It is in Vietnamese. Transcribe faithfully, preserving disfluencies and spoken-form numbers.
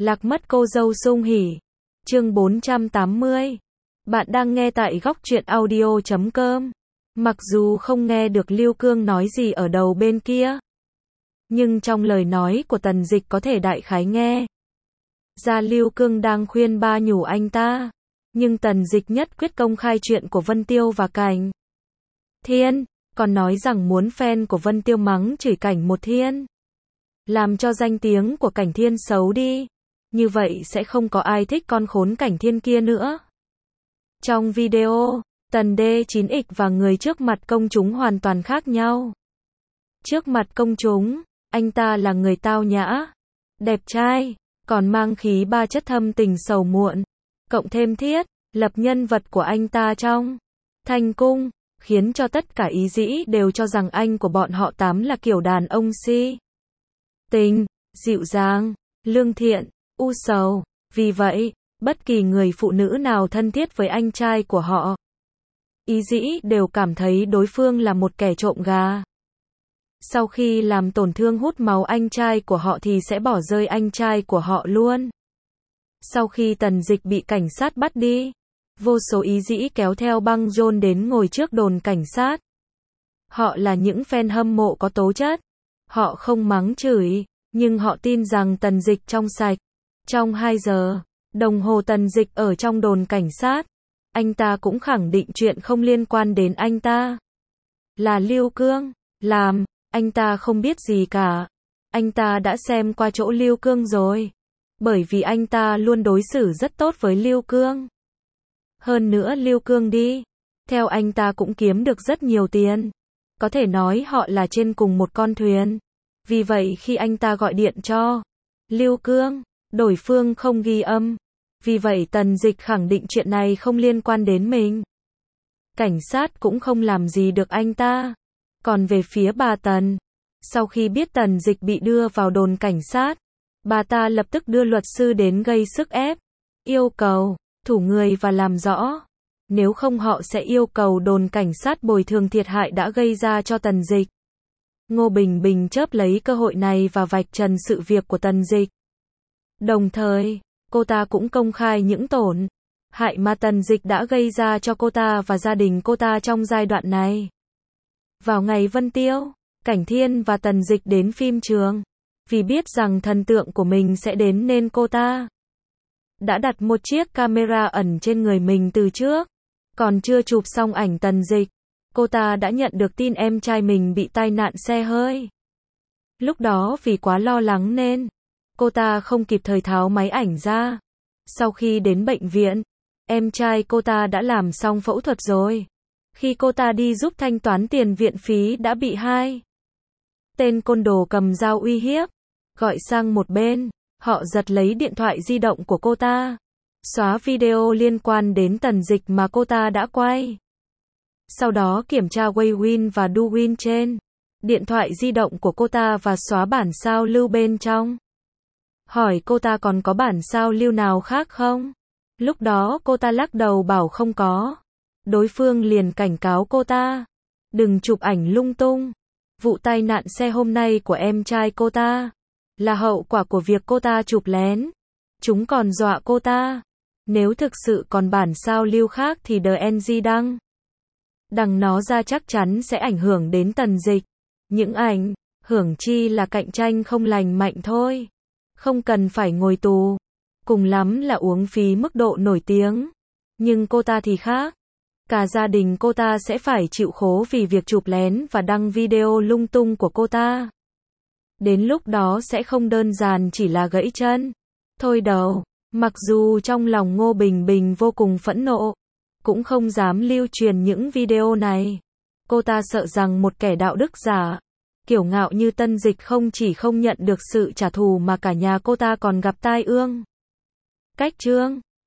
Lạc mất cô dâu Sung Hỉ. Chương bốn trăm tám mươi. Bạn đang nghe tại góc truyện audio chấm com. Mặc dù không nghe được Lưu Cương nói gì ở đầu bên kia, nhưng trong lời nói của Tần Dịch có thể đại khái nghe ra Lưu Cương đang khuyên ba nhủ anh ta. Nhưng Tần Dịch nhất quyết công khai chuyện của Vân Tiêu và Cảnh Thiên, còn nói rằng muốn fan của Vân Tiêu mắng chửi Cảnh Một Thiên, làm cho danh tiếng của Cảnh Thiên xấu đi. Như vậy sẽ không có ai thích con khốn Cảnh Thiên kia nữa. Trong video, Tần đê chín ích và người trước mặt công chúng hoàn toàn khác nhau. Trước mặt công chúng, anh ta là người tao nhã, đẹp trai, còn mang khí ba chất thâm tình sầu muộn, cộng thêm thiết lập nhân vật của anh ta trong Thanh Cung, khiến cho tất cả ý dĩ đều cho rằng anh của bọn họ tám là kiểu đàn ông si tình, dịu dàng, lương thiện, u sầu. Vì vậy, bất kỳ người phụ nữ nào thân thiết với anh trai của họ, ý dĩ đều cảm thấy đối phương là một kẻ trộm gà. Sau khi làm tổn thương hút máu anh trai của họ thì sẽ bỏ rơi anh trai của họ luôn. Sau khi Tần Dịch bị cảnh sát bắt đi, vô số ý dĩ kéo theo băng rôn đến ngồi trước đồn cảnh sát. Họ là những fan hâm mộ có tố chất. Họ không mắng chửi, nhưng họ tin rằng Tần Dịch trong sạch. Trong hai giờ đồng hồ Tần Dịch ở trong đồn cảnh sát, anh ta cũng khẳng định chuyện không liên quan đến anh ta. Là Lưu Cương làm, anh ta không biết gì cả. Anh ta đã xem qua chỗ Lưu Cương rồi. Bởi vì anh ta luôn đối xử rất tốt với Lưu Cương. Hơn nữa Lưu Cương đi theo anh ta cũng kiếm được rất nhiều tiền. Có thể nói họ là trên cùng một con thuyền. Vì vậy khi anh ta gọi điện cho Lưu Cương, đối phương không ghi âm. Vì vậy Tần Dịch khẳng định chuyện này không liên quan đến mình. Cảnh sát cũng không làm gì được anh ta. Còn về phía bà Tần, sau khi biết Tần Dịch bị đưa vào đồn cảnh sát, bà ta lập tức đưa luật sư đến gây sức ép, yêu cầu thủ người và làm rõ. Nếu không họ sẽ yêu cầu đồn cảnh sát bồi thường thiệt hại đã gây ra cho Tần Dịch. Ngô Bình Bình chớp lấy cơ hội này và vạch trần sự việc của Tần Dịch. Đồng thời, cô ta cũng công khai những tổn hại mà Tần Dịch đã gây ra cho cô ta và gia đình cô ta trong giai đoạn này. Vào ngày Vân Tiêu, Cảnh Thiên và Tần Dịch đến phim trường. Vì biết rằng thần tượng của mình sẽ đến nên cô ta đã đặt một chiếc camera ẩn trên người mình từ trước. Còn chưa chụp xong ảnh Tần Dịch, cô ta đã nhận được tin em trai mình bị tai nạn xe hơi. Lúc đó vì quá lo lắng nên cô ta không kịp thời tháo máy ảnh ra. Sau khi đến bệnh viện, em trai cô ta đã làm xong phẫu thuật rồi. Khi cô ta đi giúp thanh toán tiền viện phí đã bị hai tên côn đồ cầm dao uy hiếp, gọi sang một bên. Họ giật lấy điện thoại di động của cô ta, xóa video liên quan đến Tần Dịch mà cô ta đã quay. Sau đó kiểm tra Waywind và Duwin trên điện thoại di động của cô ta và xóa bản sao lưu bên trong. Hỏi cô ta còn có bản sao lưu nào khác không? Lúc đó cô ta lắc đầu bảo không có. Đối phương liền cảnh cáo cô ta, đừng chụp ảnh lung tung. Vụ tai nạn xe hôm nay của em trai cô ta là hậu quả của việc cô ta chụp lén. Chúng còn dọa cô ta, nếu thực sự còn bản sao lưu khác thì đê en giê đăng đằng nó ra chắc chắn sẽ ảnh hưởng đến Tần Dịch. Những ảnh hưởng chi là cạnh tranh không lành mạnh thôi. Không cần phải ngồi tù, cùng lắm là uống phí mức độ nổi tiếng. Nhưng cô ta thì khác. Cả gia đình cô ta sẽ phải chịu khổ vì việc chụp lén và đăng video lung tung của cô ta. Đến lúc đó sẽ không đơn giản chỉ là gãy chân thôi đâu. Mặc dù trong lòng Ngô Bình Bình vô cùng phẫn nộ, cũng không dám lưu truyền những video này. Cô ta sợ rằng một kẻ đạo đức giả, kiêu ngạo như Tần Dịch không chỉ không nhận được sự trả thù mà cả nhà cô ta còn gặp tai ương. Cách chương